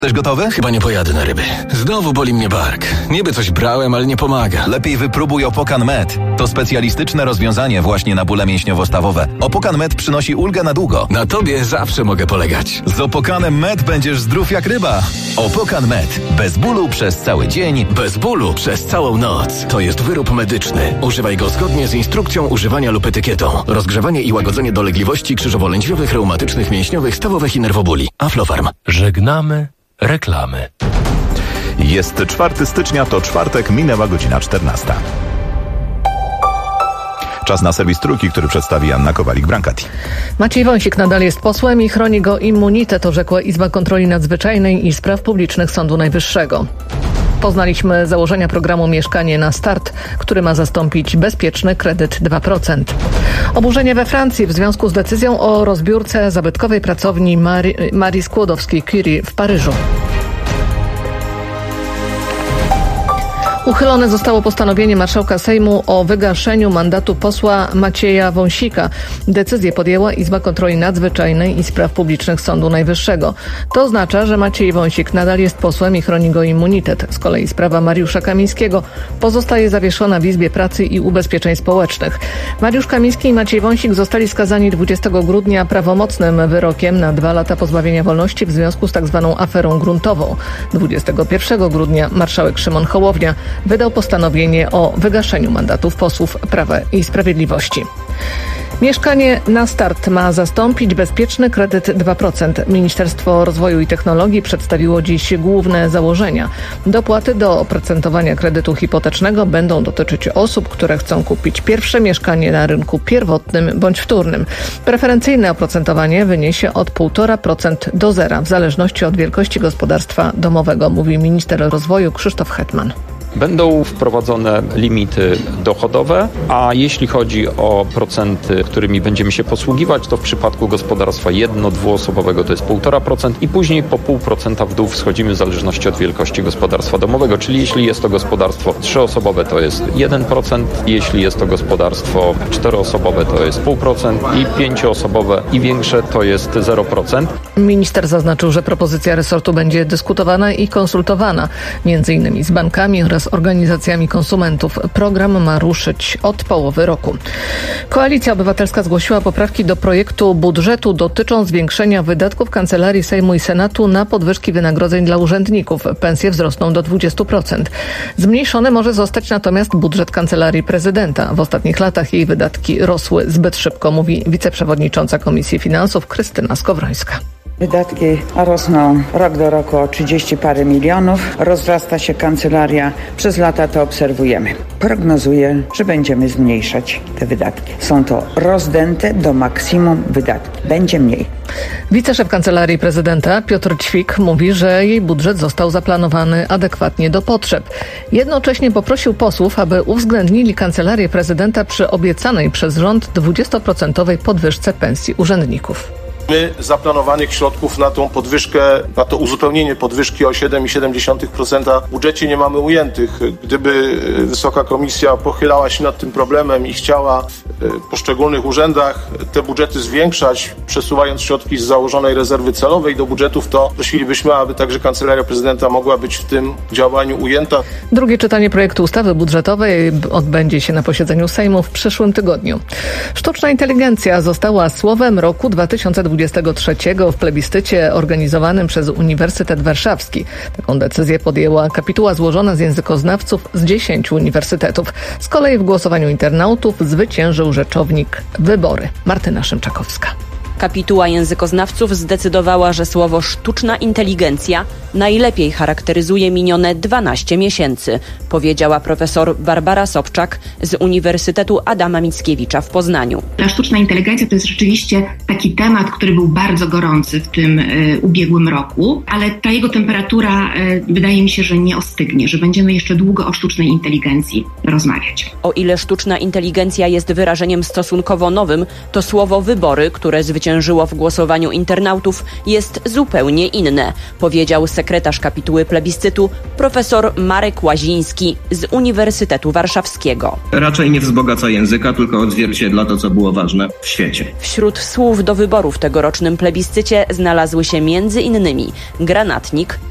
Jesteś gotowy? Chyba nie pojadę na ryby. Znowu boli mnie bark. Niby coś brałem, ale nie pomaga. Lepiej wypróbuj Opokan Med. To specjalistyczne rozwiązanie właśnie na bóle mięśniowo-stawowe. Opokan Med przynosi ulgę na długo. Na tobie zawsze mogę polegać. Z Opokanem Med będziesz zdrów jak ryba. Opokan Med. Bez bólu przez cały dzień. Bez bólu przez całą noc. To jest wyrób medyczny. Używaj go zgodnie z instrukcją używania lub etykietą. Rozgrzewanie i łagodzenie dolegliwości krzyżowo-lędźwiowych, reumatycznych, mięśniowych, stawowych i nerwobóli. Aflofarm. Żegnamy reklamy. Jest 4 stycznia, to czwartek, minęła godzina 14. Czas na serwis Trójki, który przedstawi Anna Kowalik-Brankati. Maciej Wąsik nadal jest posłem i chroni go immunitet, orzekła Izba Kontroli Nadzwyczajnej i Spraw Publicznych Sądu Najwyższego. Poznaliśmy założenia programu Mieszkanie na Start, który ma zastąpić bezpieczny kredyt 2%. Oburzenie we Francji w związku z decyzją o rozbiórce zabytkowej pracowni Marii Skłodowskiej-Curie w Paryżu. Uchylone zostało postanowienie marszałka Sejmu o wygaszeniu mandatu posła Macieja Wąsika. Decyzję podjęła Izba Kontroli Nadzwyczajnej i Spraw Publicznych Sądu Najwyższego. To oznacza, że Maciej Wąsik nadal jest posłem i chroni go immunitet. Z kolei sprawa Mariusza Kamińskiego pozostaje zawieszona w Izbie Pracy i Ubezpieczeń Społecznych. Mariusz Kamiński i Maciej Wąsik zostali skazani 20 grudnia prawomocnym wyrokiem na 2 lata pozbawienia wolności w związku z tzw. aferą gruntową. 21 grudnia marszałek Szymon Hołownia wydał postanowienie o wygaszeniu mandatów posłów Prawa i Sprawiedliwości. Mieszkanie na Start ma zastąpić bezpieczny kredyt 2%. Ministerstwo Rozwoju i Technologii przedstawiło dziś główne założenia. Dopłaty do oprocentowania kredytu hipotecznego będą dotyczyć osób, które chcą kupić pierwsze mieszkanie na rynku pierwotnym bądź wtórnym. Preferencyjne oprocentowanie wyniesie od 1,5% do 0, w zależności od wielkości gospodarstwa domowego, mówi minister rozwoju Krzysztof Hetman. Będą wprowadzone limity dochodowe, a jeśli chodzi o procenty, którymi będziemy się posługiwać, to w przypadku gospodarstwa 1-2-osobowego to jest 1,5% i później po 0,5% w dół schodzimy w zależności od wielkości gospodarstwa domowego, czyli jeśli jest to gospodarstwo 3-osobowe to jest 1%, jeśli jest to gospodarstwo 4-osobowe to jest 0,5% i 5-osobowe i większe to jest 0%. Minister zaznaczył, że propozycja resortu będzie dyskutowana i konsultowana, m.in. z bankami oraz organizacjami konsumentów. Program ma ruszyć od połowy roku. Koalicja Obywatelska zgłosiła poprawki do projektu budżetu dotyczą zwiększenia wydatków Kancelarii Sejmu i Senatu na podwyżki wynagrodzeń dla urzędników. Pensje wzrosną do 20%. Zmniejszony może zostać natomiast budżet Kancelarii Prezydenta. W ostatnich latach jej wydatki rosły zbyt szybko, mówi wiceprzewodnicząca Komisji Finansów Krystyna Skowrońska. Wydatki rosną rok do roku o 30 parę milionów. Rozrasta się kancelaria. Przez lata to obserwujemy. Prognozuję, że będziemy zmniejszać te wydatki. Są to rozdęte do maksimum wydatki. Będzie mniej. Wiceszef Kancelarii Prezydenta Piotr Ćwik mówi, że jej budżet został zaplanowany adekwatnie do potrzeb. Jednocześnie poprosił posłów, aby uwzględnili Kancelarię Prezydenta przy obiecanej przez rząd 20% podwyżce pensji urzędników. My zaplanowanych środków na tą podwyżkę, na to uzupełnienie podwyżki o 7,7% w budżecie nie mamy ujętych. Gdyby Wysoka Komisja pochylała się nad tym problemem i chciała w poszczególnych urzędach te budżety zwiększać, przesuwając środki z założonej rezerwy celowej do budżetów, to prosilibyśmy, aby także Kancelaria Prezydenta mogła być w tym działaniu ujęta. Drugie czytanie projektu ustawy budżetowej odbędzie się na posiedzeniu Sejmu w przyszłym tygodniu. Sztuczna inteligencja została słowem roku 2023 w plebiscycie organizowanym przez Uniwersytet Warszawski. Taką decyzję podjęła kapituła złożona z językoznawców z 10 uniwersytetów. Z kolei w głosowaniu internautów zwyciężył rzeczownik Wybory. Martyna Szymczakowska. Kapituła językoznawców zdecydowała, że słowo sztuczna inteligencja najlepiej charakteryzuje minione 12 miesięcy, powiedziała profesor Barbara Sobczak z Uniwersytetu Adama Mickiewicza w Poznaniu. Ta sztuczna inteligencja to jest rzeczywiście taki temat, który był bardzo gorący w tym ubiegłym roku, ale ta jego temperatura wydaje mi się, że nie ostygnie, że będziemy jeszcze długo o sztucznej inteligencji rozmawiać. O ile sztuczna inteligencja jest wyrażeniem stosunkowo nowym, to słowo wybory, które zwyciężyło w głosowaniu internautów, jest zupełnie inne, powiedział sekretarz kapituły plebiscytu profesor Marek Łaziński z Uniwersytetu Warszawskiego. Raczej nie wzbogaca języka, tylko odzwierciedla to, co było ważne w świecie. Wśród słów do wyboru w tegorocznym plebiscycie znalazły się m.in. granatnik,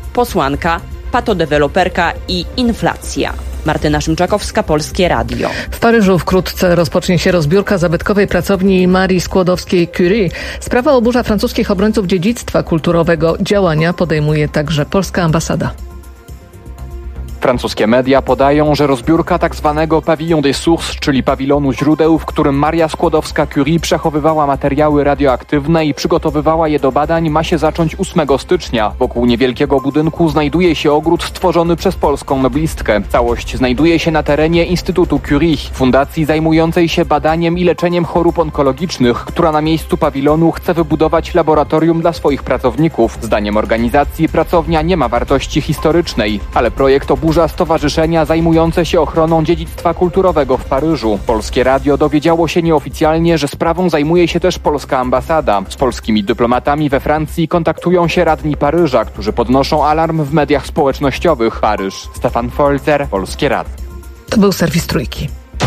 posłanka, patodeweloperka i inflacja. Martyna Szymczakowska, Polskie Radio. W Paryżu wkrótce rozpocznie się rozbiórka zabytkowej pracowni Marii Skłodowskiej-Curie. Sprawa oburza francuskich obrońców dziedzictwa kulturowego. Działania podejmuje także polska ambasada. Francuskie media podają, że rozbiórka tzw. Pavillon des Sources, czyli pawilonu źródeł, w którym Maria Skłodowska-Curie przechowywała materiały radioaktywne i przygotowywała je do badań, ma się zacząć 8 stycznia. Wokół niewielkiego budynku znajduje się ogród stworzony przez polską noblistkę. Całość znajduje się na terenie Instytutu Curie, fundacji zajmującej się badaniem i leczeniem chorób onkologicznych, która na miejscu pawilonu chce wybudować laboratorium dla swoich pracowników. Zdaniem organizacji pracownia nie ma wartości historycznej, ale projekt oburza stowarzyszenia zajmujące się ochroną dziedzictwa kulturowego w Paryżu. Polskie Radio dowiedziało się nieoficjalnie, że sprawą zajmuje się też polska ambasada. Z polskimi dyplomatami we Francji kontaktują się radni Paryża, którzy podnoszą alarm w mediach społecznościowych. Paryż. Stefan Folzer, Polskie Radio. To był serwis Trójki.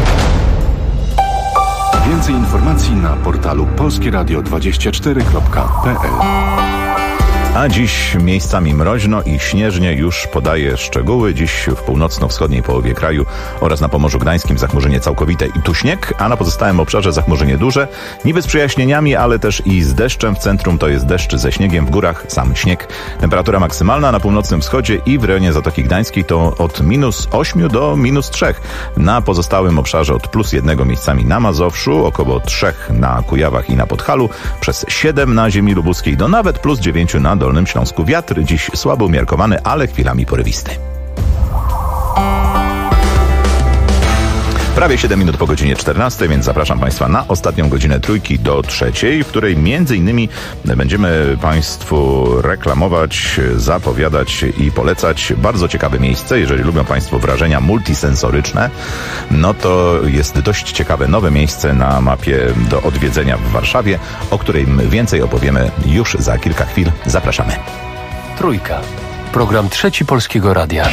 Więcej informacji na portalu polskieradio24.pl. A dziś miejscami mroźno i śnieżnie, już podaję szczegóły. Dziś w północno-wschodniej połowie kraju oraz na Pomorzu Gdańskim zachmurzenie całkowite i tu śnieg, a na pozostałym obszarze zachmurzenie duże, niby z przejaśnieniami, ale też i z deszczem. W centrum to jest deszcz ze śniegiem, w górach sam śnieg. Temperatura maksymalna na północnym wschodzie i w rejonie Zatoki Gdańskiej to od -8 do -3. Na pozostałym obszarze od +1 miejscami na Mazowszu, około 3 na Kujawach i na Podhalu, przez 7 na ziemi lubuskiej do nawet +9 na Dolnym Śląsku. Wiatr dziś słabo umiarkowany, ale chwilami porywisty. Prawie 7 minut po godzinie 14, więc zapraszam Państwa na ostatnią godzinę Trójki do 3, w której między innymi będziemy Państwu reklamować, zapowiadać i polecać bardzo ciekawe miejsce. Jeżeli lubią Państwo wrażenia multisensoryczne, no to jest dość ciekawe nowe miejsce na mapie do odwiedzenia w Warszawie, o którym więcej opowiemy już za kilka chwil. Zapraszamy. Trójka. Program Trzeci Polskiego Radia.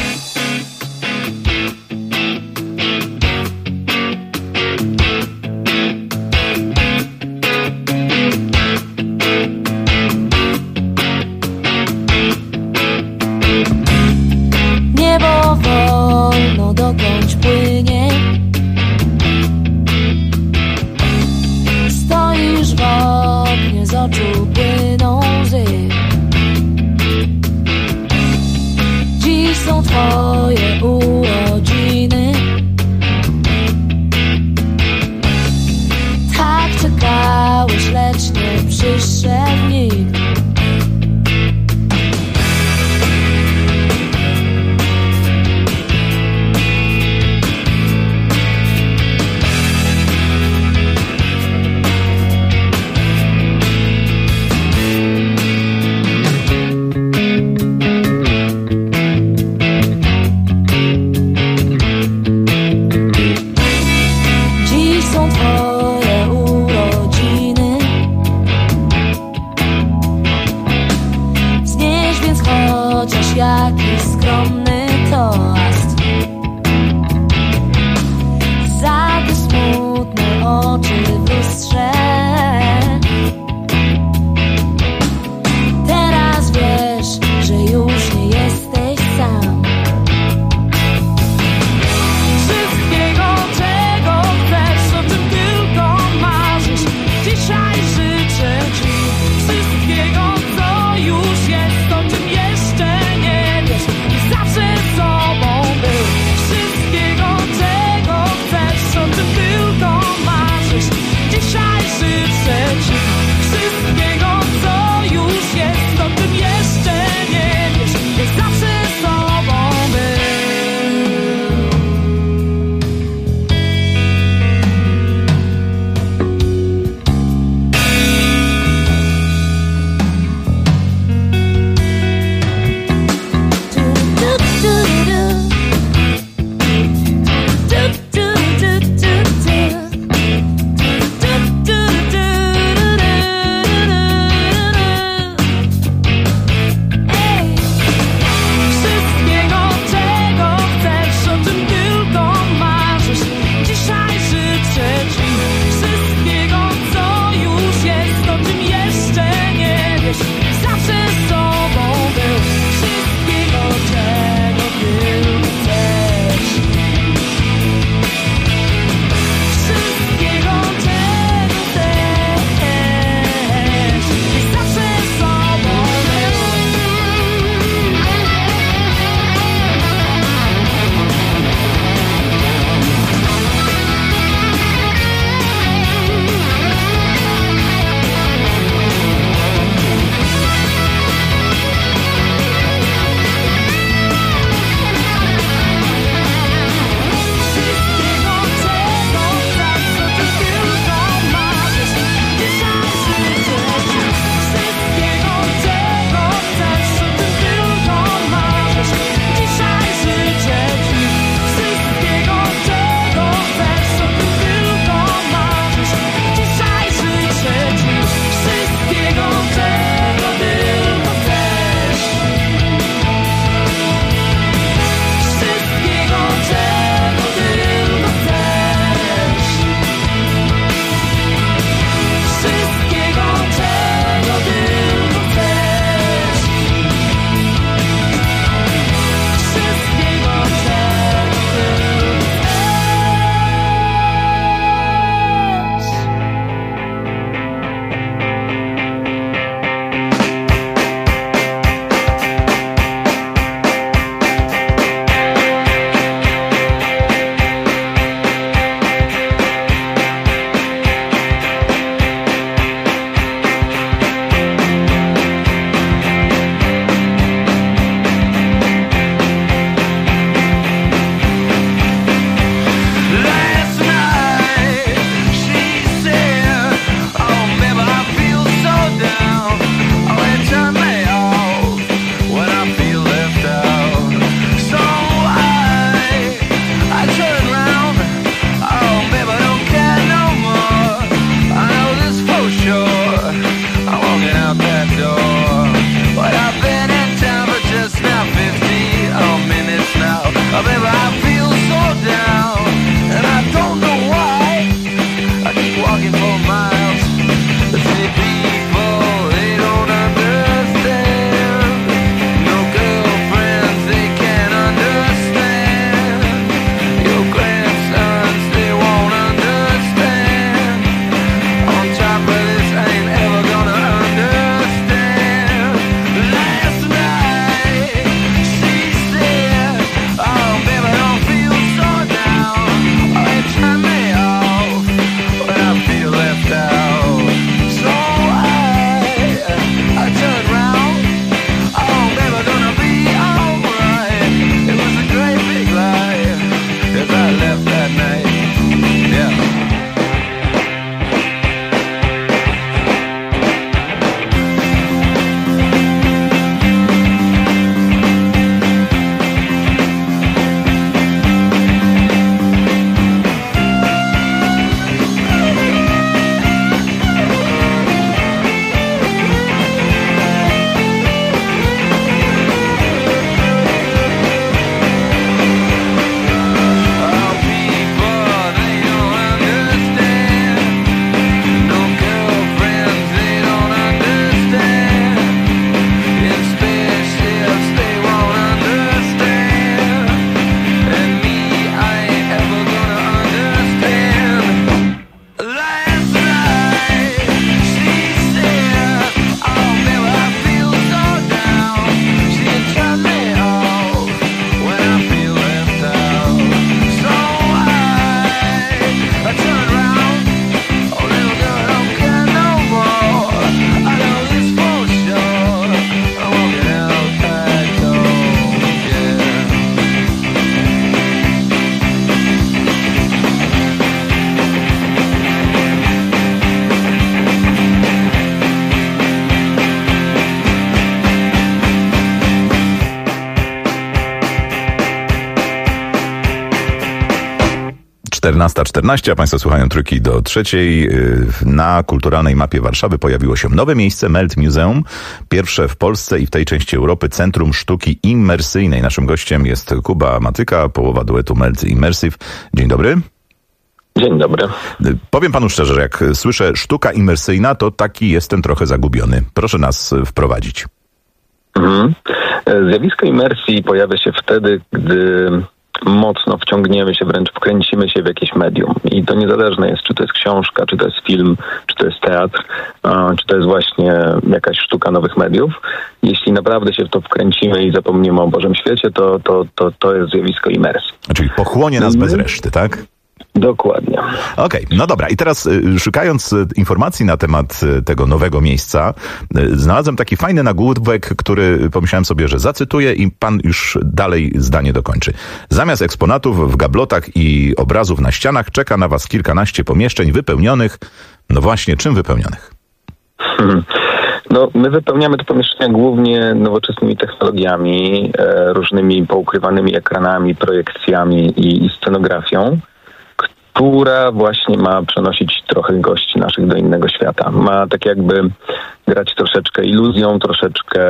14:14, a Państwo słuchają Trójki do trzeciej. Na kulturalnej mapie Warszawy pojawiło się nowe miejsce, Melt Museum. Pierwsze w Polsce i w tej części Europy Centrum Sztuki Imersyjnej. Naszym gościem jest Kuba Matyka, połowa duetu Melt Immersive. Dzień dobry. Dzień dobry. Powiem panu szczerze, że jak słyszę sztuka imersyjna, to taki jestem trochę zagubiony. Proszę nas wprowadzić. Zjawisko imersji pojawia się wtedy, gdy mocno wciągniemy się, wręcz wkręcimy się w jakieś medium. I to niezależne jest, czy to jest książka, czy to jest film, czy to jest teatr, czy to jest właśnie jakaś sztuka nowych mediów. Jeśli naprawdę się w to wkręcimy i zapomnimy o Bożym świecie, to jest zjawisko imersji. Czyli pochłonie nas bez reszty, tak? Dokładnie. Okej, no dobra. I teraz szukając informacji na temat tego nowego miejsca, znalazłem taki fajny nagłówek, który pomyślałem sobie, że zacytuję i pan już dalej zdanie dokończy. Zamiast eksponatów w gablotach i obrazów na ścianach czeka na was kilkanaście pomieszczeń wypełnionych, no właśnie, czym wypełnionych? No, my wypełniamy te pomieszczenia głównie nowoczesnymi technologiami, różnymi poukrywanymi ekranami, projekcjami i scenografią, która właśnie ma przenosić trochę gości naszych do innego świata. Ma tak jakby grać troszeczkę iluzją, troszeczkę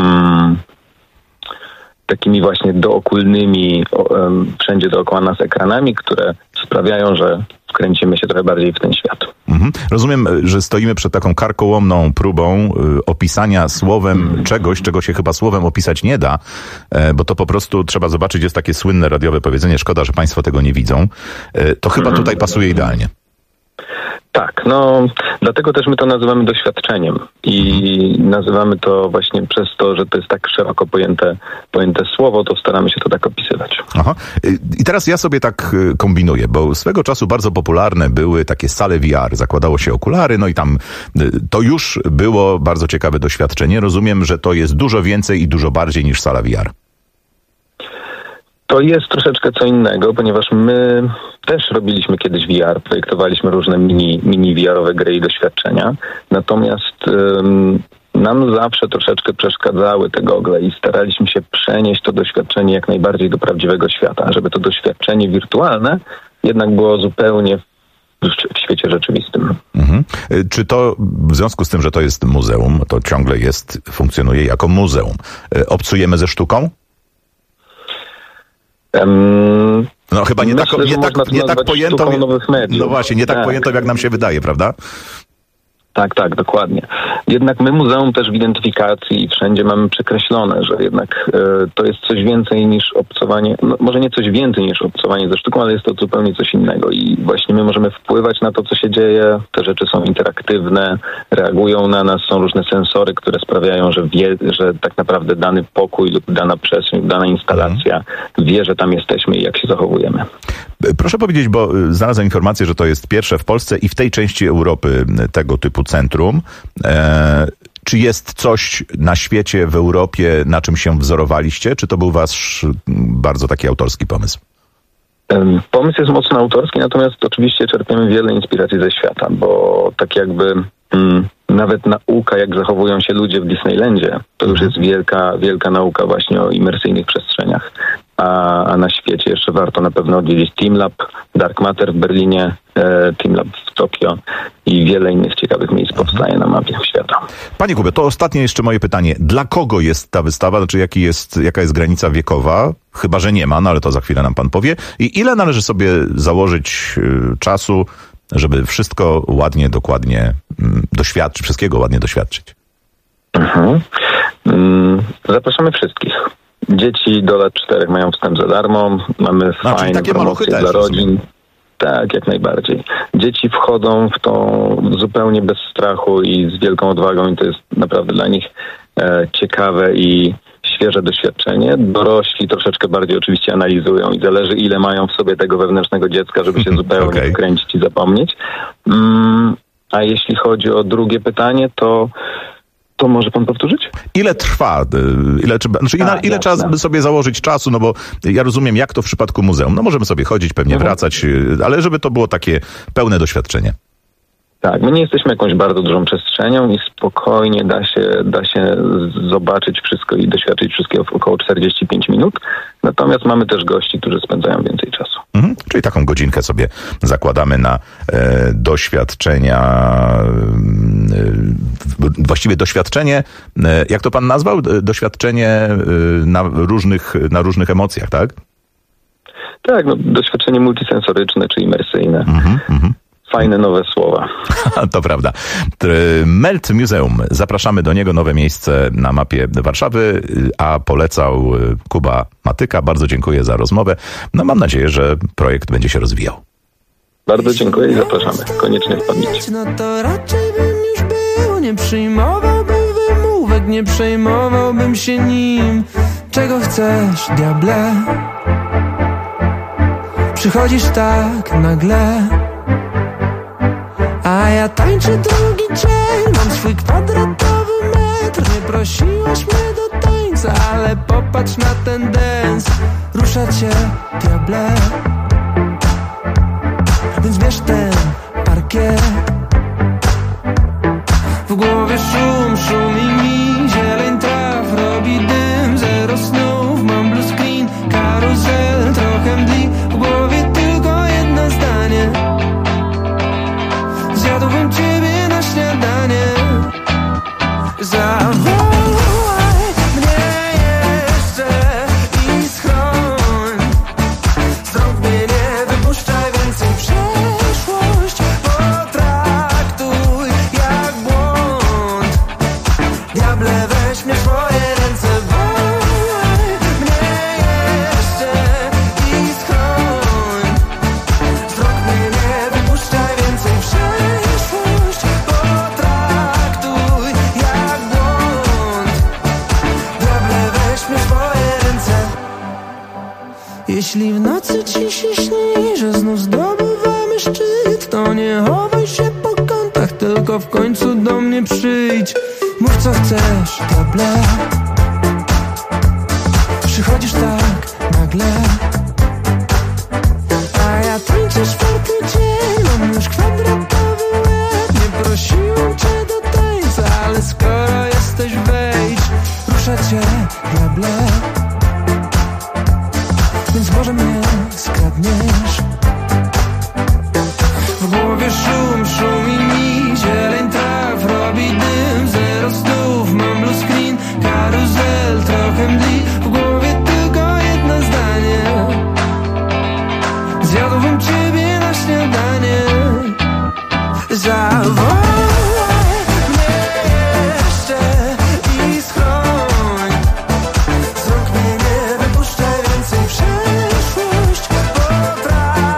takimi właśnie dookulnymi, wszędzie dookoła nas ekranami, które sprawiają, że wkręcimy się trochę bardziej w ten świat. Rozumiem, że stoimy przed taką karkołomną próbą opisania słowem czegoś, czego się chyba słowem opisać nie da, bo to po prostu trzeba zobaczyć, jest takie słynne radiowe powiedzenie, szkoda, że państwo tego nie widzą. To chyba tutaj pasuje idealnie. Tak, no dlatego też my to nazywamy doświadczeniem i nazywamy to właśnie przez to, że to jest tak szeroko pojęte słowo, to staramy się to tak opisywać. Aha. I teraz ja sobie tak kombinuję, bo swego czasu bardzo popularne były takie sale VR, zakładało się okulary, no i tam to już było bardzo ciekawe doświadczenie. Rozumiem, że to jest dużo więcej i dużo bardziej niż sala VR. To jest troszeczkę co innego, ponieważ my też robiliśmy kiedyś VR, projektowaliśmy różne mini VR-owe gry i doświadczenia, natomiast nam zawsze troszeczkę przeszkadzały te gogle i staraliśmy się przenieść to doświadczenie jak najbardziej do prawdziwego świata, żeby to doświadczenie wirtualne jednak było zupełnie w świecie rzeczywistym. Czy to w związku z tym, że to jest muzeum, to ciągle funkcjonuje jako muzeum, obcujemy ze sztuką? No chyba nie tak pojętą, no właśnie, nie tak pojętą, jak nam się wydaje, prawda? Tak, dokładnie. Jednak my muzeum też w identyfikacji wszędzie mamy przekreślone, że jednak to jest coś więcej niż obcowanie, no, może nie coś więcej niż obcowanie ze sztuką, ale jest to zupełnie coś innego i właśnie my możemy wpływać na to, co się dzieje, te rzeczy są interaktywne, reagują na nas, są różne sensory, które sprawiają, że tak naprawdę dany pokój lub dana przestrzeń, dana instalacja wie, że tam jesteśmy i jak się zachowujemy. Proszę powiedzieć, bo znalazłem informację, że to jest pierwsze w Polsce i w tej części Europy tego typu centrum. Czy jest coś na świecie, w Europie, na czym się wzorowaliście? Czy to był wasz bardzo taki autorski pomysł? Pomysł jest mocno autorski, natomiast oczywiście czerpiemy wiele inspiracji ze świata, bo tak jakby nawet nauka, jak zachowują się ludzie w Disneylandzie, to już jest wielka nauka właśnie o imersyjnych przestrzeniach. A na świecie jeszcze warto na pewno odwiedzić TeamLab, Dark Matter w Berlinie, TeamLab w Tokio i wiele innych ciekawych miejsc powstaje na mapie świata. Panie Kubie, to ostatnie jeszcze moje pytanie. Dla kogo jest ta wystawa? Znaczy jaka jest granica wiekowa? Chyba, że nie ma, no ale to za chwilę nam pan powie. I ile należy sobie założyć czasu, żeby wszystko ładnie, dokładnie doświadczyć, wszystkiego ładnie doświadczyć? Zapraszamy wszystkich. Dzieci do lat 4 mają wstęp za darmo, mamy fajne promocje dla rodzin. Tak, jak najbardziej. Dzieci wchodzą w to zupełnie bez strachu i z wielką odwagą i to jest naprawdę dla nich ciekawe i świeże doświadczenie. Dorośli troszeczkę bardziej oczywiście analizują i zależy, ile mają w sobie tego wewnętrznego dziecka, żeby się zupełnie wkręcić i zapomnieć. A jeśli chodzi o drugie pytanie, to może pan powtórzyć? Ile trwa? Ile trzeba sobie założyć czasu? No bo ja rozumiem, jak to w przypadku muzeum. No możemy sobie chodzić, pewnie wracać, ale żeby to było takie pełne doświadczenie. Tak, my nie jesteśmy jakąś bardzo dużą przestrzenią i spokojnie da się zobaczyć wszystko i doświadczyć wszystkiego w około 45 minut. Natomiast mamy też gości, którzy spędzają więcej czasu. Czyli taką godzinkę sobie zakładamy na doświadczenie, jak to pan nazwał? Doświadczenie na różnych emocjach, tak? Tak, doświadczenie multisensoryczne czy imersyjne. Fajne nowe słowa. To prawda. Melt Museum. Zapraszamy do niego, nowe miejsce na mapie Warszawy, a polecał Kuba Matyka. Bardzo dziękuję za rozmowę. Mam nadzieję, że projekt będzie się rozwijał. Bardzo dziękuję i zapraszamy. Koniecznie wpadnijcie. No to raczej bym już był, nie przyjmowałbym wymówek, nie przejmowałbym się nim. Czego chcesz, diable? Przychodzisz tak nagle, a ja tańczę drugi dzień, mam swój kwadratowy metr. Nie prosiłaś mnie do tańca, ale popatrz na ten dance. Rusza cię, diable, więc bierz ten parkiet. W głowie szumi mi, zieleń traw robi dym. Zero snów, mam blue screen, karuzel, trochę mdli. W głowie tylko jedno zdanie: zjadłbym ciebie na śniadanie. Zawołaj mnie jeszcze i schroń. Z rąk mnie nie wypuszczaj więcej. Przeszłość potraktuj jak błąd. Diable, weź mnie w swoje ręce. Wołaj mnie jeszcze i schroń. Z rąk mnie nie wypuszczaj więcej. Przeszłość potraktuj jak błąd. Diable, weź mnie w swoje ręce. Jeśli w nocy ci się śni, że znów zdobywamy szczyt, to nie chowaj się po kątach, tylko w końcu do mnie przyjdź. Mów co chcesz, diable. Przychodzisz tak nagle, a ja tańczę czwarty dzień. Mam już kwadratowy łeb. Nie prosiłem cię do tańca, ale skoro jesteś, wejdź. Rusza cię, diable, więc może mnie skradniesz. W głowie szumi mi, zieleń traw robi dym. Zero snów, mam blue screen, karuzel, trochę mdli. W głowie tylko jedno zdanie: zjadłbym ciebie na śniadanie. Zawołaj mnie jeszcze i schroń. Z rąk mnie nie wypuszczaj więcej. Przeszłość potraktuj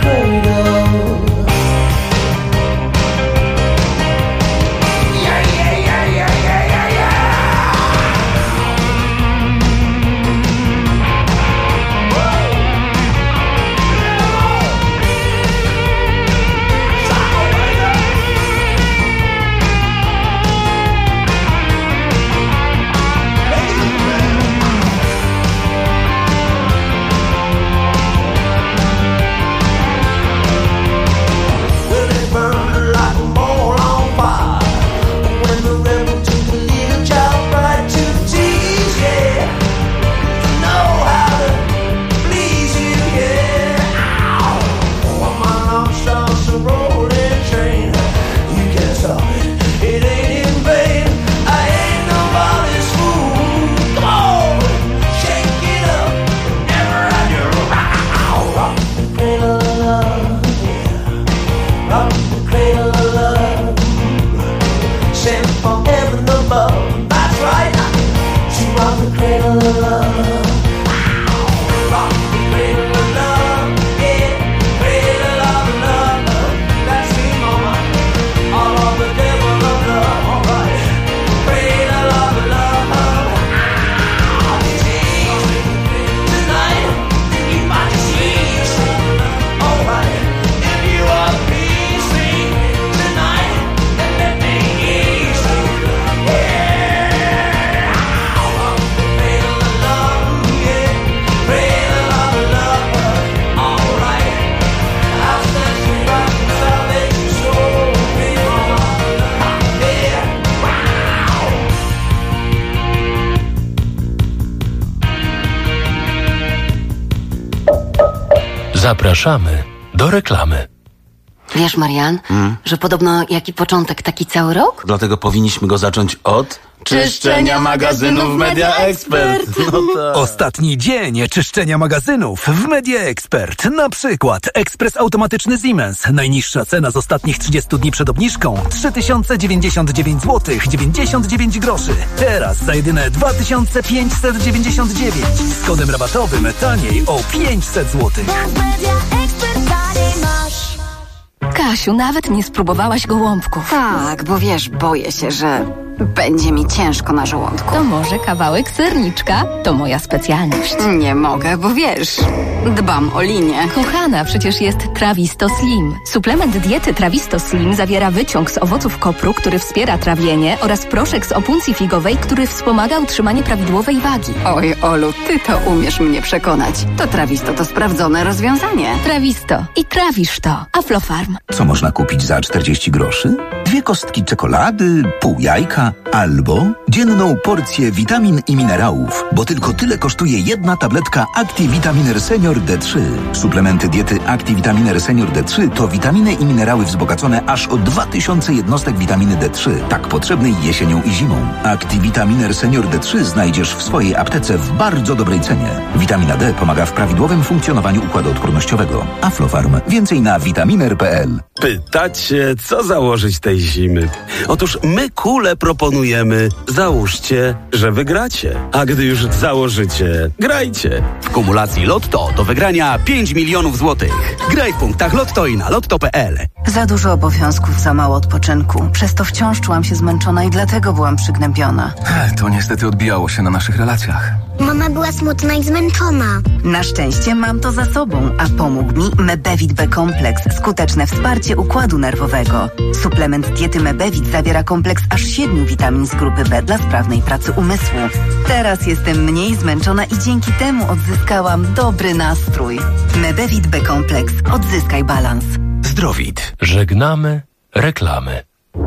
Zapraszamy do reklamy. Wiesz, Marian, że podobno jaki początek, taki cały rok? Dlatego powinniśmy go zacząć od czyszczenia magazynów Media Expert. No tak. Ostatni dzień czyszczenia magazynów w Media Expert. Na przykład ekspres automatyczny Siemens. Najniższa cena z ostatnich 30 dni przed obniżką 3099 zł 99 groszy. Teraz za jedyne 2599. Z kodem rabatowym taniej o 500 zł. Kasiu, nawet nie spróbowałaś gołąbków. Tak, bo wiesz, boję się, że będzie mi ciężko na żołądku. To może kawałek serniczka? To moja specjalność. Nie mogę, bo wiesz, dbam o linię. Kochana, przecież jest Trawisto Slim. Suplement diety Trawisto Slim zawiera wyciąg z owoców kopru, który wspiera trawienie, oraz proszek z opuncji figowej, który wspomaga utrzymanie prawidłowej wagi. Oj, Olu, ty to umiesz mnie przekonać. To Trawisto to sprawdzone rozwiązanie. Trawisto. I trawisz to. Aflofarm. Co można kupić za 40 groszy? 2 kostki czekolady, pół jajka, albo dzienną porcję witamin i minerałów, bo tylko tyle kosztuje jedna tabletka ActiVitaminer Senior D3. Suplementy diety ActiVitaminer Senior D3 to witaminy i minerały wzbogacone aż o 2000 jednostek witaminy D3, tak potrzebnej jesienią i zimą. ActiVitaminer Senior D3 znajdziesz w swojej aptece w bardzo dobrej cenie. Witamina D pomaga w prawidłowym funkcjonowaniu układu odpornościowego. Aflofarm. Więcej na vitaminer.pl. Pytacie, co założyć tej zimy? Otóż my Kule proponujemy, załóżcie, że wygracie. A gdy już założycie, grajcie. W kumulacji Lotto do wygrania 5 milionów złotych. Graj w punktach Lotto i na lotto.pl. Za dużo obowiązków, za mało odpoczynku. Przez to wciąż czułam się zmęczona i dlatego byłam przygnębiona. To niestety odbijało się na naszych relacjach. Mama była smutna i zmęczona. Na szczęście mam to za sobą, a pomógł mi Mebevit B-kompleks. Skuteczne wsparcie układu nerwowego. Suplement diety Mebevit zawiera kompleks aż 7 witamin z grupy B dla sprawnej pracy umysłu. Teraz jestem mniej zmęczona i dzięki temu odzyskałam dobry nastrój. Mebevit B-kompleks. Odzyskaj balans. Zdrowit. Żegnamy reklamy.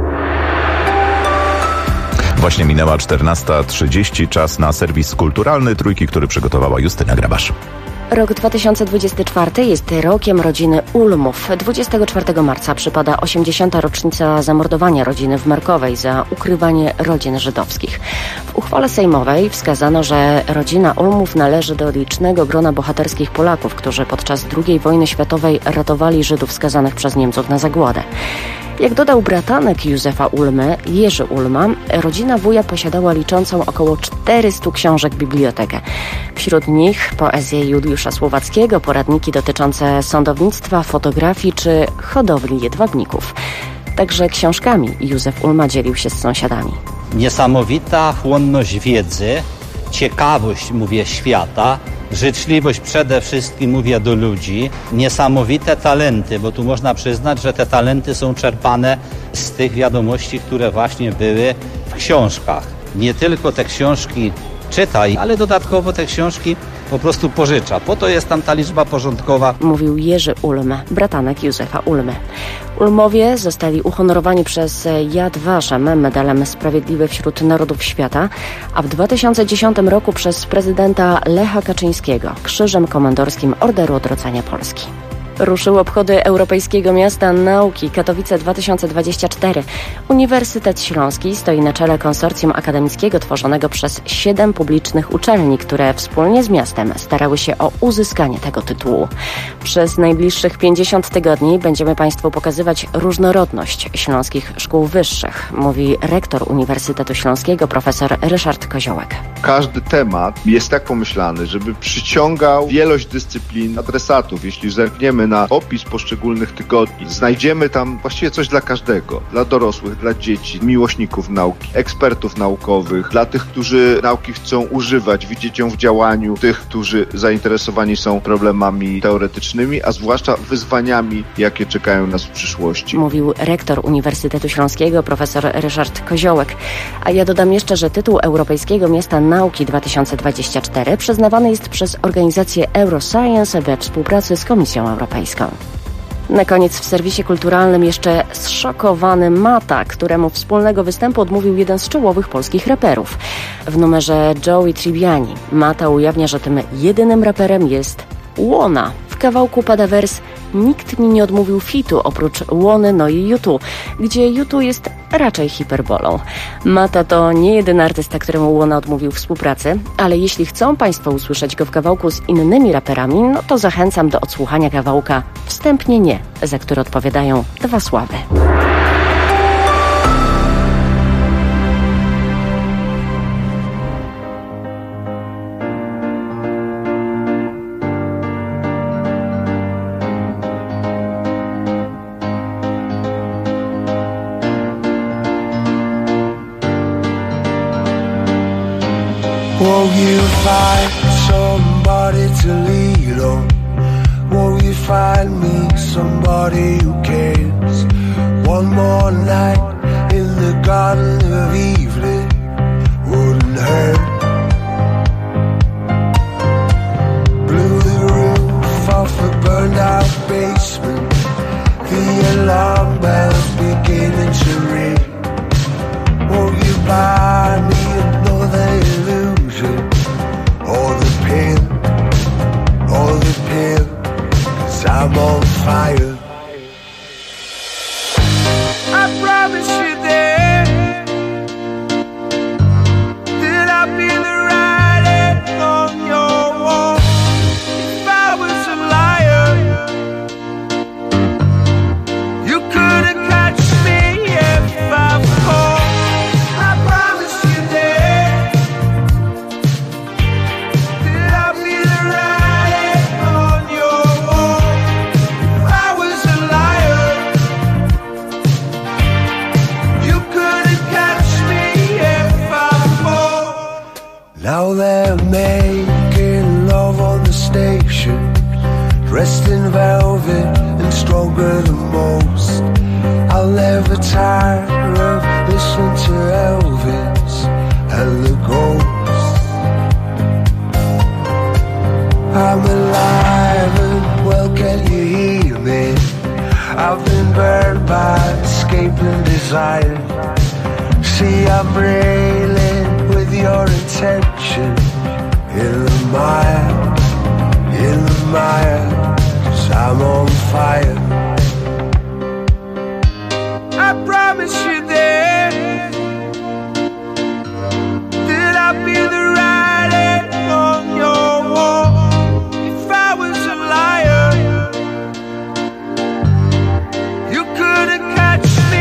Właśnie minęła 14:30, czas na serwis kulturalny Trójki, który przygotowała Justyna Grabasz. Rok 2024 jest rokiem rodziny Ulmów. 24 marca przypada 80. rocznica zamordowania rodziny w Markowej za ukrywanie rodzin żydowskich. W uchwale sejmowej wskazano, że rodzina Ulmów należy do licznego grona bohaterskich Polaków, którzy podczas II wojny światowej ratowali Żydów skazanych przez Niemców na zagładę. Jak dodał bratanek Józefa Ulmy, Jerzy Ulma, rodzina wuja posiadała liczącą około 400 książek bibliotekę. Wśród nich poezję Juliusza Słowackiego, poradniki dotyczące sądownictwa, fotografii czy hodowli jedwabników. Także książkami Józef Ulma dzielił się z sąsiadami. Niesamowita chłonność wiedzy, ciekawość, mówię, świata, życzliwość przede wszystkim, mówię, do ludzi, niesamowite talenty, bo tu można przyznać, że te talenty są czerpane z tych wiadomości, które właśnie były w książkach. Nie tylko te książki czytaj, ale dodatkowo te książki po prostu pożycza. Po to jest tam ta liczba porządkowa. Mówił Jerzy Ulm, bratanek Józefa Ulmy. Ulmowie zostali uhonorowani przez Yad Vashem medalem Sprawiedliwy wśród Narodów Świata, a w 2010 roku przez prezydenta Lecha Kaczyńskiego Krzyżem Komandorskim Orderu Odrodzenia Polski. Ruszyły obchody Europejskiego Miasta Nauki Katowice 2024. Uniwersytet Śląski stoi na czele konsorcjum akademickiego tworzonego przez 7 publicznych uczelni, które wspólnie z miastem starały się o uzyskanie tego tytułu. Przez najbliższych 50 tygodni będziemy Państwu pokazywać różnorodność śląskich szkół wyższych, mówi rektor Uniwersytetu Śląskiego profesor Ryszard Koziołek. Każdy temat jest tak pomyślany, żeby przyciągał wielość dyscyplin adresatów. Jeśli zerkniemy na opis poszczególnych tygodni, znajdziemy tam właściwie coś dla każdego. Dla dorosłych, dla dzieci, miłośników nauki, ekspertów naukowych, dla tych, którzy nauki chcą używać, widzieć ją w działaniu, tych, którzy zainteresowani są problemami teoretycznymi, a zwłaszcza wyzwaniami, jakie czekają nas w przyszłości. Mówił rektor Uniwersytetu Śląskiego profesor Ryszard Koziołek. A ja dodam jeszcze, że tytuł Europejskiego Miasta Nauki 2024 przyznawany jest przez organizację Euroscience we współpracy z Komisją Europejską. Na koniec w serwisie kulturalnym jeszcze zszokowany Mata, któremu wspólnego występu odmówił jeden z czołowych polskich raperów. W numerze Joey Tribbiani Mata ujawnia, że tym jedynym raperem jest Łona. W kawałku pada wers: nikt mi nie odmówił fitu oprócz Łony, no i U2, gdzie U2 jest raczej hiperbolą. Mata to nie jedyny artysta, któremu Łona odmówił współpracy, ale jeśli chcą Państwo usłyszeć go w kawałku z innymi raperami, no to zachęcam do odsłuchania kawałka Wstępnie nie, za który odpowiadają dwa sławy. Won't you find somebody to lean on? Won't you find me somebody who cares? One more night in the Garden of Evening wouldn't hurt. Blew the roof off a burned out basement. The alarm bells beginning to ring. Won't you buy me another illusion? Or the pill, 'cause I'm on fire. I promise you that I'll be the writing on your wall. If I was a liar, you couldn't catch me if I fall. Now they're making love on the station, dressed in velvet and stronger than most. I'll never tire of listening to Elvis and the Ghosts. I'm alive and well, can you hear me? I've been burned by escaping desire. See, I'm railing with your intention in the mire, 'cause I'm on fire. I promise you that I'll be the writing on your wall. If I was a liar, you couldn't catch me.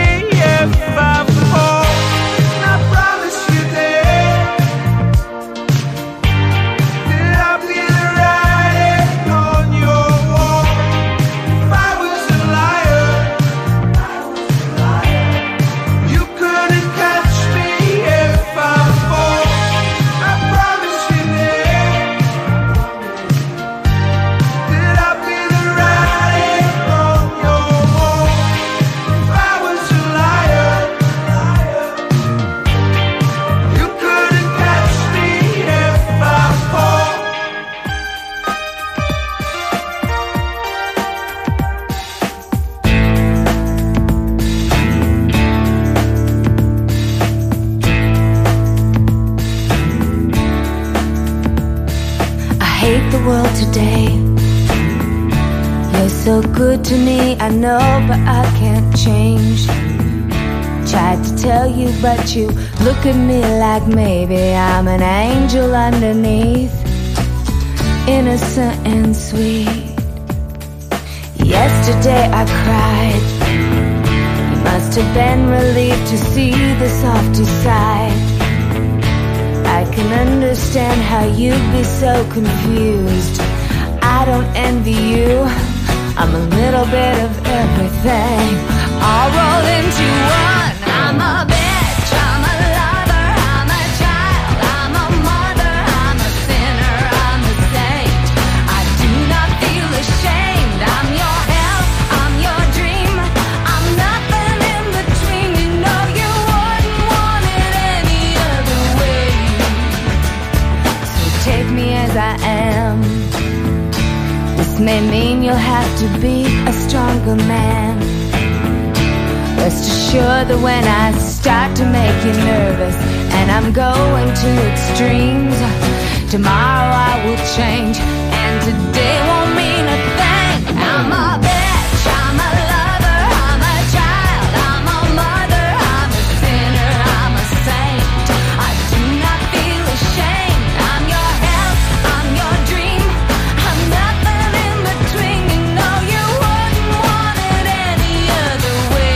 world today. You're so good to me, I know, but I can't change. Tried to tell you, but you look at me like maybe I'm an angel underneath, innocent and sweet. Yesterday I cried. You must have been relieved to see the softer side. I can understand how you'd be so confused. I don't envy you. I'm a little bit of everything, all rolled into one. I'm a bitch, I'm a lover, I'm a child, I'm a mother, I'm a sinner, I'm a saint. I do not feel ashamed. I'm your hell, I'm your dream. I'm nothing in between. You know you wouldn't want it any other way. So take me as I am. This may mean you'll have to be a stronger man. Rest assured that when I start to make you nervous and I'm going to extremes, tomorrow I will change and today won't mean a thing. I'm a bitch, I'm a lover, I'm a child, I'm a mother, I'm a sinner, I'm a saint. I do not feel ashamed. I'm your hell, I'm your dream. I'm nothing in between. You know you wouldn't want it any other way.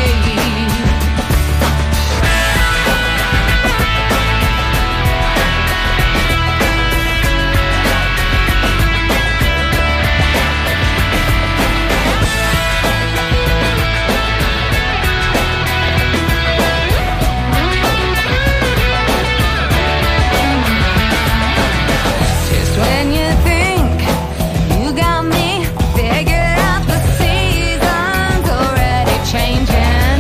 Just when you think you got me figured out, the season's already changing.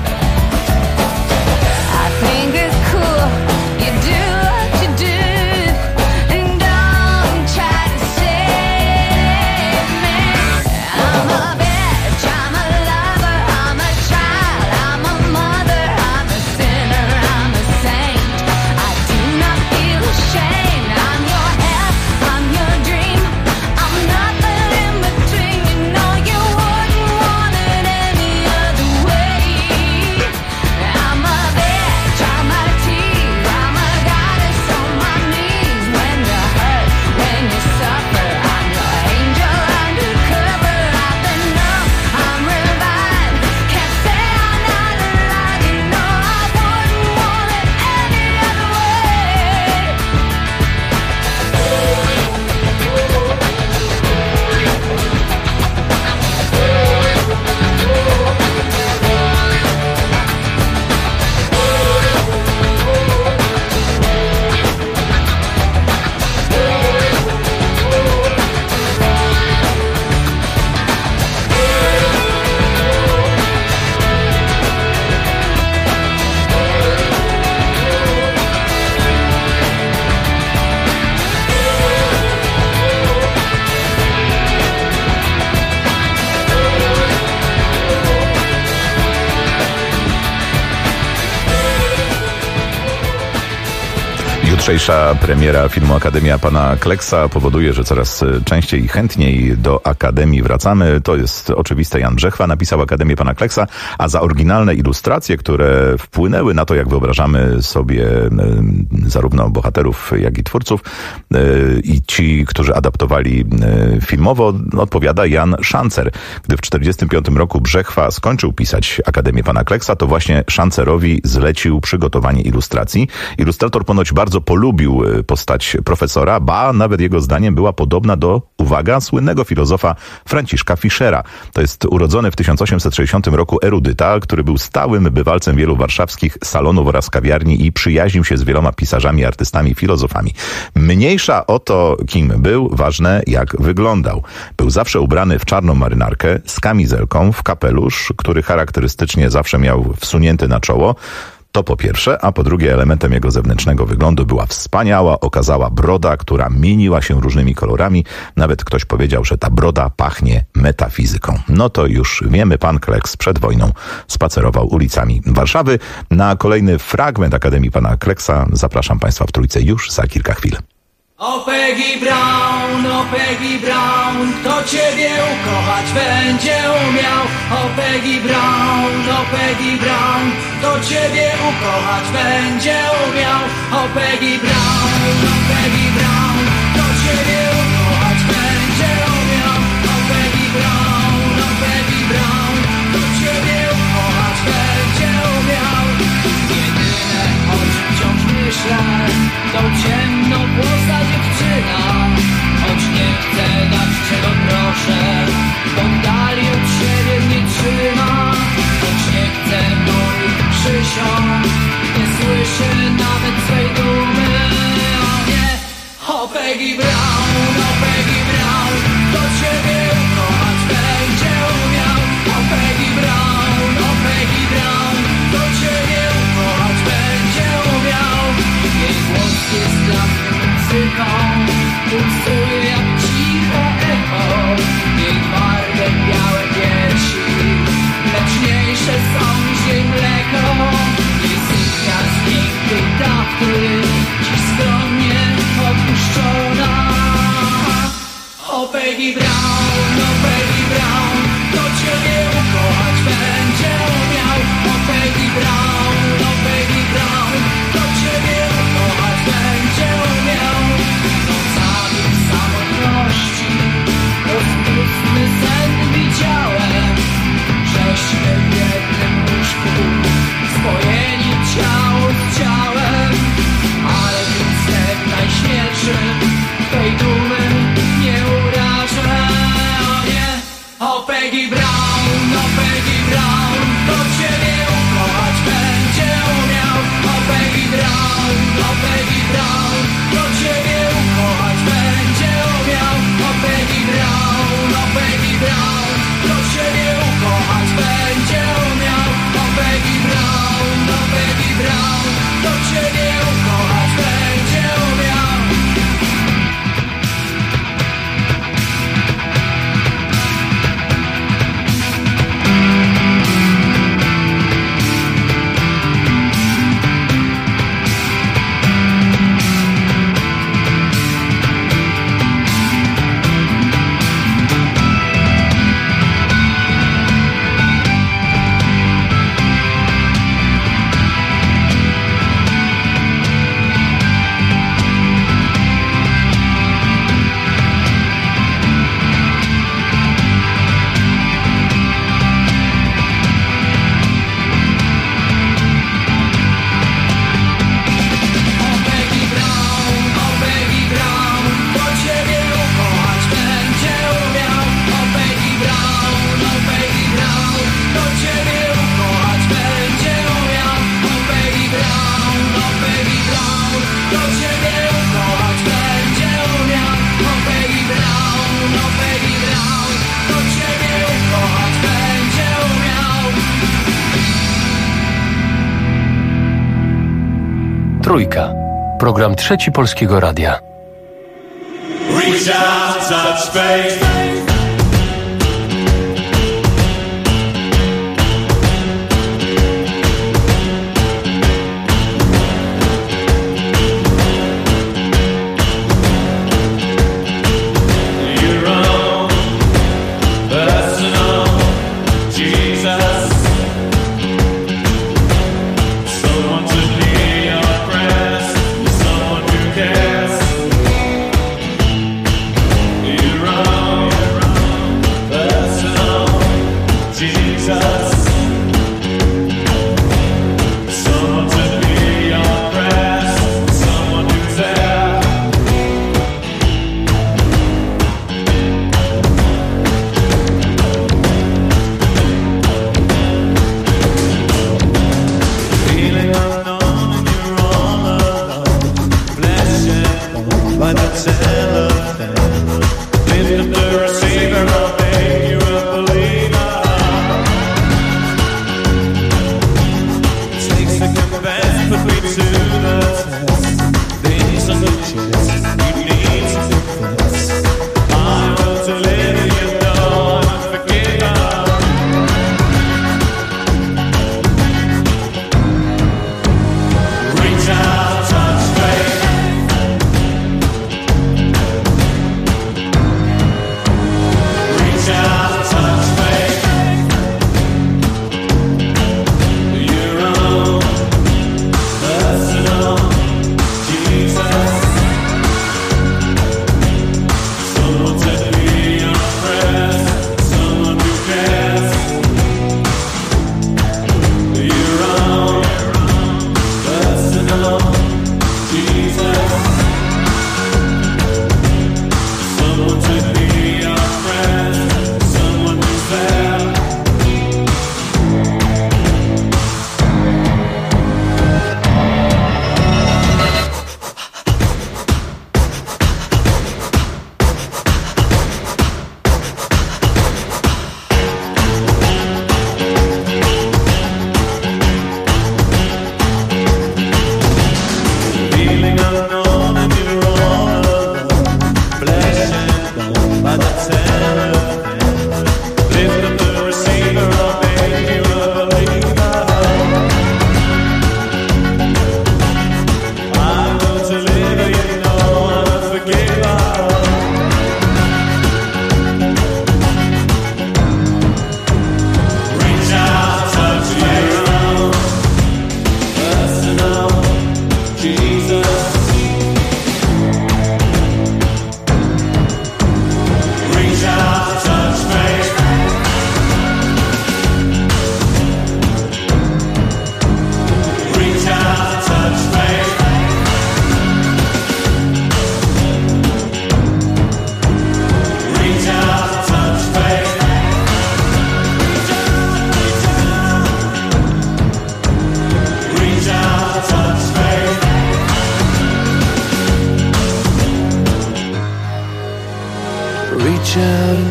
I think it's cool you do what you do, and don't try to save me. I'm a bitch, I'm a lover, I'm a child, I'm a mother, I'm a sinner, I'm a saint. I do not feel ashamed. I'm your hell, I'm your dream. I'm nothing in between. You know you wouldn't want it any other way. I'm a bitch, I'm a tease, I'm a goddess on my knees. When you hurt, when you suffer, I'm your angel undercover. I've been numb, I'm revived. Can't say I'm not alive. You know I wouldn't want it any other way. Jutrzejsza premiera filmu Akademia pana Kleksa powoduje, że coraz częściej i chętniej do Akademii wracamy. To jest oczywiste. Jan Brzechwa napisał Akademię pana Kleksa, a za oryginalne ilustracje, które wpłynęły na to, jak wyobrażamy sobie zarówno bohaterów, jak i twórców i ci, którzy adaptowali filmowo, odpowiada Jan Szancer. Gdy w 1945 roku Brzechwa skończył pisać Akademię pana Kleksa, to właśnie Szancerowi zlecił przygotowanie ilustracji. Ilustrator ponoć bardzo polubił postać profesora, ba, nawet jego zdaniem była podobna do, uwaga, słynnego filozofa Franciszka Fischera. To jest urodzony w 1860 roku erudyta, który był stałym bywalcem wielu warszawskich salonów oraz kawiarni i przyjaźnił się z wieloma pisarzami, artystami, filozofami. Mniejsza o to, kim był, ważne jak wyglądał. Był zawsze ubrany w czarną marynarkę, z kamizelką, w kapelusz, który charakterystycznie zawsze miał wsunięty na czoło. To po pierwsze, a po drugie elementem jego zewnętrznego wyglądu była wspaniała, okazała broda, która mieniła się różnymi kolorami. Nawet ktoś powiedział, że ta broda pachnie metafizyką. No to już wiemy, pan Kleks przed wojną spacerował ulicami Warszawy. Na kolejny fragment Akademii pana Kleksa zapraszam państwa w Trójce już za kilka chwil. O Peggy Brown, kto ciebie ukochać będzie umiał? O Peggy Brown, kto ciebie ukochać będzie umiał? O Peggy Brown, kto ciebie ukochać będzie umiał? O Peggy Brown, kto ciebie ukochać będzie umiał? Jedyne, o czym wciąż myślę, to ciemnowłosa dziewczyna. Choć nie chcę dać czego proszę, bo dali od siebie mnie trzyma. Choć nie chcę moich przysiąg, nie słyszę nawet swej dumy. O nie, o Peggy Brown, kto ciebie ukochać będzie umiał? O Peggy Brown, kto ciebie ukochać będzie umiał? Jej głos jest dla mnie muzyką, pulsuje jak ciche echo. Jej twarde białe piersi mleczniejsze są niż jej mleko. Jej suknia z miękkiej tafty dziś skromnie opuszczona. O Peggy Brown, kto ciebie ukochać będzie umiał? O Peggy Brown, kto ciebie ukochać będzie umiał? Nocami w samotności rozpustny sen widziałem, żeśmy w jednym łóżku spojeni ciało z ciałem. Ale ten sen najśmielszy tej dumy nie urażę. O nie, o Peggy Brown, kto ciebie ukochać będzie umiał? O Peggy Brown, kto ciebie ukochać będzie umiał? O Peggy Brown, kto ciebie ukochać będzie umiał? O Peggy Brown, kto ciebie ukochać będzie umiał? Trójka. Program Trzeci Polskiego Radia. Reach out, touch space.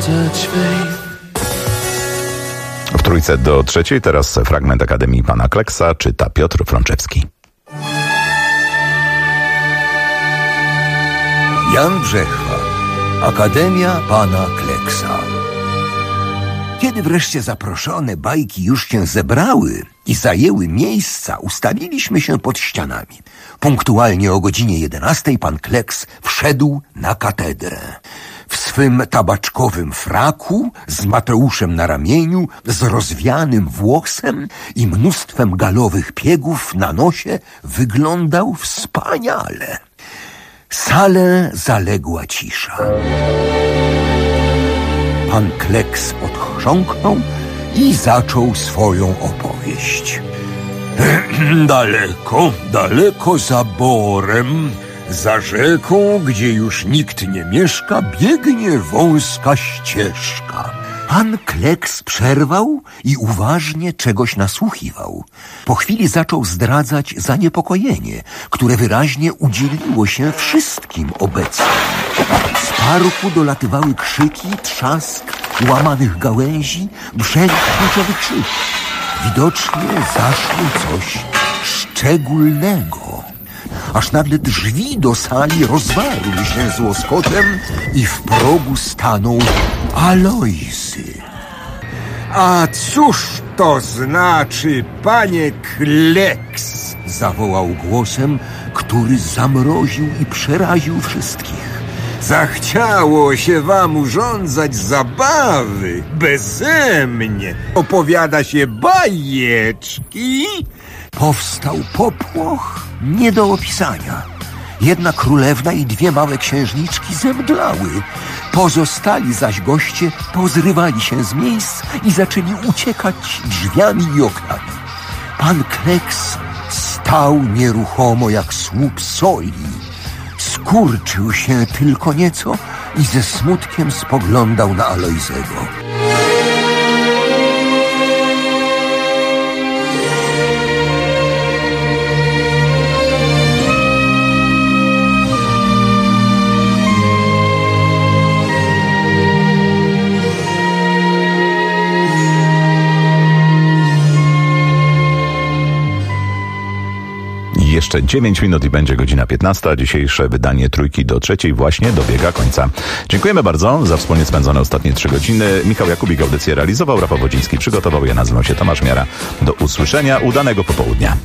W Trójce do trzeciej, teraz fragment Akademii Pana Kleksa, czyta Piotr Frączewski. Jan Brzechwa, Akademia Pana Kleksa. Kiedy wreszcie zaproszone bajki już się zebrały i zajęły miejsca, ustawiliśmy się pod ścianami. Punktualnie o godzinie 11 pan Kleks wszedł na katedrę. W swym tabaczkowym fraku, z Mateuszem na ramieniu, z rozwianym włosem i mnóstwem galowych piegów na nosie wyglądał wspaniale. Salę zaległa cisza. Pan Kleks odchrząknął i zaczął swoją opowieść. Daleko za borem, za rzeką, gdzie już nikt nie mieszka, biegnie wąska ścieżka. Pan Kleks przerwał i uważnie czegoś nasłuchiwał. Po chwili zaczął zdradzać zaniepokojenie, które wyraźnie udzieliło się wszystkim obecnym. Z parku dolatywały krzyki, trzask łamanych gałęzi, brzęk kluczowych szyb. Widocznie zaszło coś szczególnego. Aż nagle drzwi do sali rozwarły się z łoskotem i w progu stanął Alojzy. A cóż to znaczy, panie Kleks? Zawołał głosem, który zamroził i przeraził wszystkich. Zachciało się wam urządzać zabawy beze mnie. Opowiada się bajeczki. Powstał popłoch nie do opisania. Jedna królewna i dwie małe księżniczki zemdlały. Pozostali zaś goście pozrywali się z miejsc i zaczęli uciekać drzwiami i oknami. Pan Kleks stał nieruchomo jak słup soli. Skurczył się tylko nieco i ze smutkiem spoglądał na Alojzego. Jeszcze 9 minut i będzie godzina 15. Dzisiejsze wydanie Trójki do trzeciej właśnie dobiega końca. Dziękujemy bardzo za wspólnie spędzone ostatnie 3 godziny. Michał Jakubik audycję realizował, Rafał Wodziński przygotował. Ja nazywam się Tomasz Miara. Do usłyszenia. Udanego popołudnia.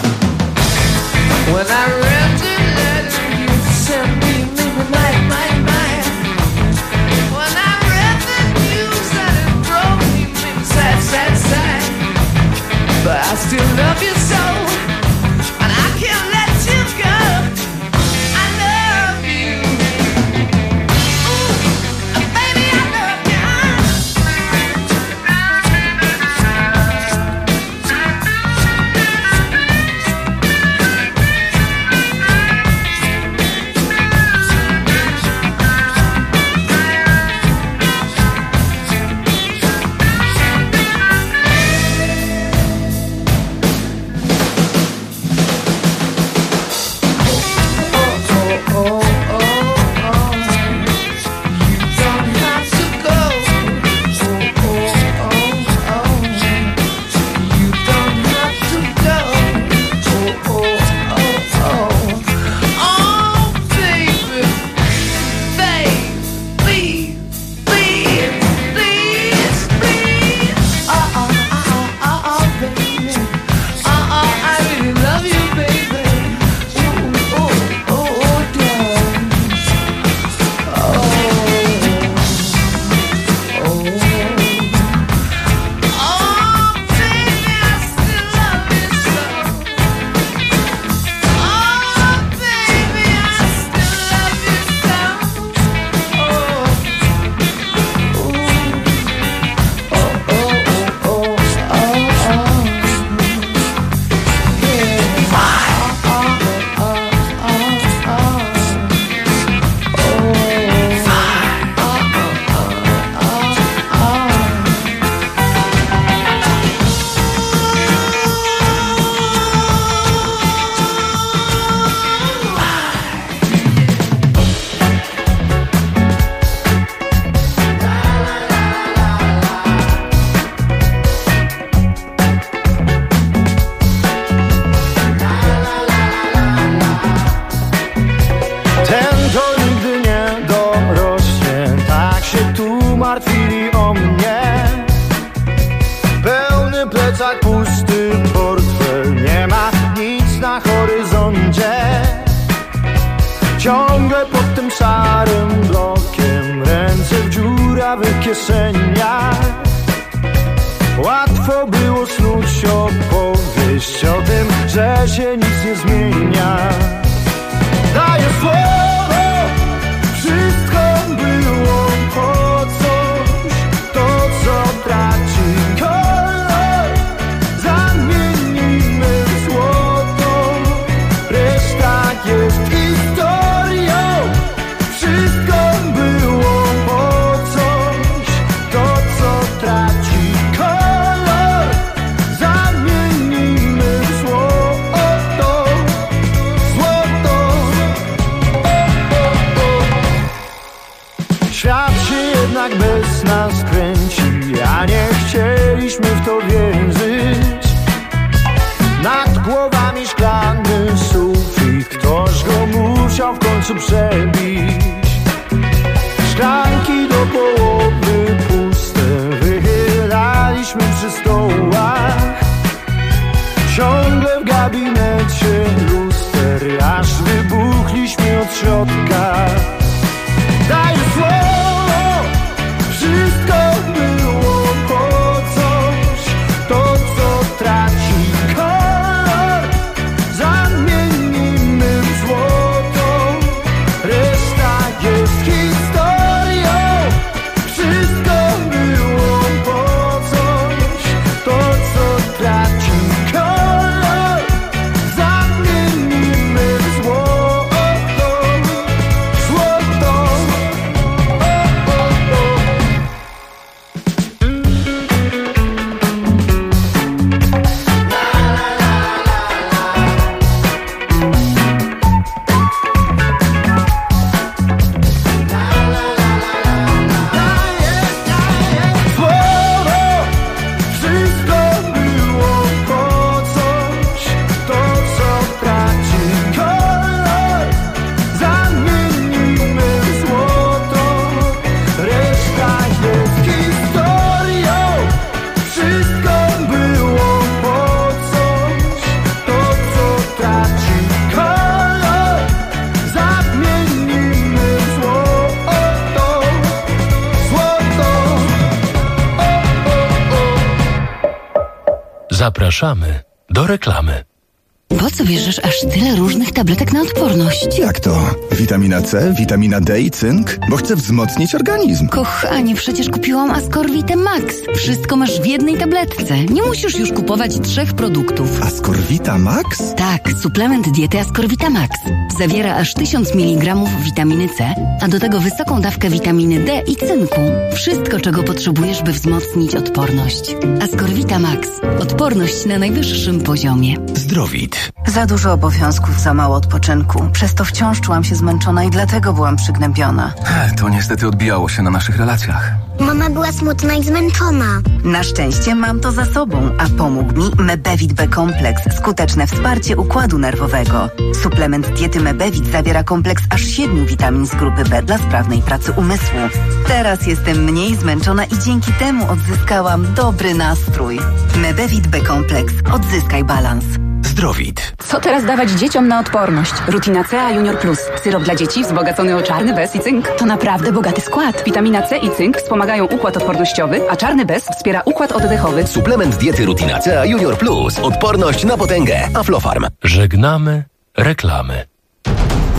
When I read the letter you sent me, my starym blokiem, ręce w dziurawych kieszeniach. Łatwo było snuć opowieść o tym, że się nic nie zmienia. Daję słowo, wszystko było po coś, to co traci kolor, zamienimy w złoto, reszta jest historią. Wszystko było po coś, to co traci kolor, zamienimy w złoto, złoto. Świat się jednak bez nas kręci, a nie chcieliśmy w to wierzyć. Nad głowami szklany sufit, ktoś go musiał w końcu przebić. Szklanki do połowy puste wychylaliśmy przy stołach. Ciągle w gabinecie luster, aż wybuchliśmy od środka. Daj słowo, wszystko było po coś, to co traci kolor, zamienimy w złoto, reszta jest historią. Wszystko było po coś, to co traci kolor, zamienimy w złoto, złoto. Słowo, wszystko było po coś, to co traci kolor, zamienimy w złoto, reszta jest historią. Wszystko było po coś, to co traci kolor, zamienimy w złoto, złoto. Zapraszamy do reklamy. Po co bierzesz aż tyle różnych tabletek na odporność? Jak to? Witamina C, witamina D i cynk? Bo chcę wzmocnić organizm. Kochanie, przecież kupiłam Ascorvite Max. Wszystko masz w jednej tabletce. Nie musisz już kupować 3 produktów. Ascorvita Max? Tak, suplement diety Ascorvita Max. Zawiera aż 1000 mg witaminy C, a do tego wysoką dawkę witaminy D i cynku. Wszystko, czego potrzebujesz, by wzmocnić odporność. Ascorvita Max. Odporność na najwyższym poziomie. Zdrowit. Za dużo obowiązków, za mało odpoczynku. Przez to wciąż czułam się zmęczona i dlatego byłam przygnębiona. To niestety odbijało się na naszych relacjach. Mama była smutna i zmęczona. Na szczęście mam to za sobą, a pomógł mi Mebevit B kompleks. Skuteczne wsparcie układu nerwowego. Suplement diety Mebevit zawiera kompleks aż 7 witamin z grupy B dla sprawnej pracy umysłu. Teraz jestem mniej zmęczona i dzięki temu odzyskałam dobry nastrój. Mebevit B kompleks. Odzyskaj balans. Zdrowit. Co teraz dawać dzieciom na odporność? Rutina C Junior Plus. Syrop dla dzieci wzbogacony o czarny bez i cynk. To naprawdę bogaty skład. Witamina C i cynk wspomagają układ odpornościowy, a czarny bez wspiera układ oddechowy. Suplement diety Rutina C Junior Plus. Odporność na potęgę. Aflofarm. Żegnamy reklamy.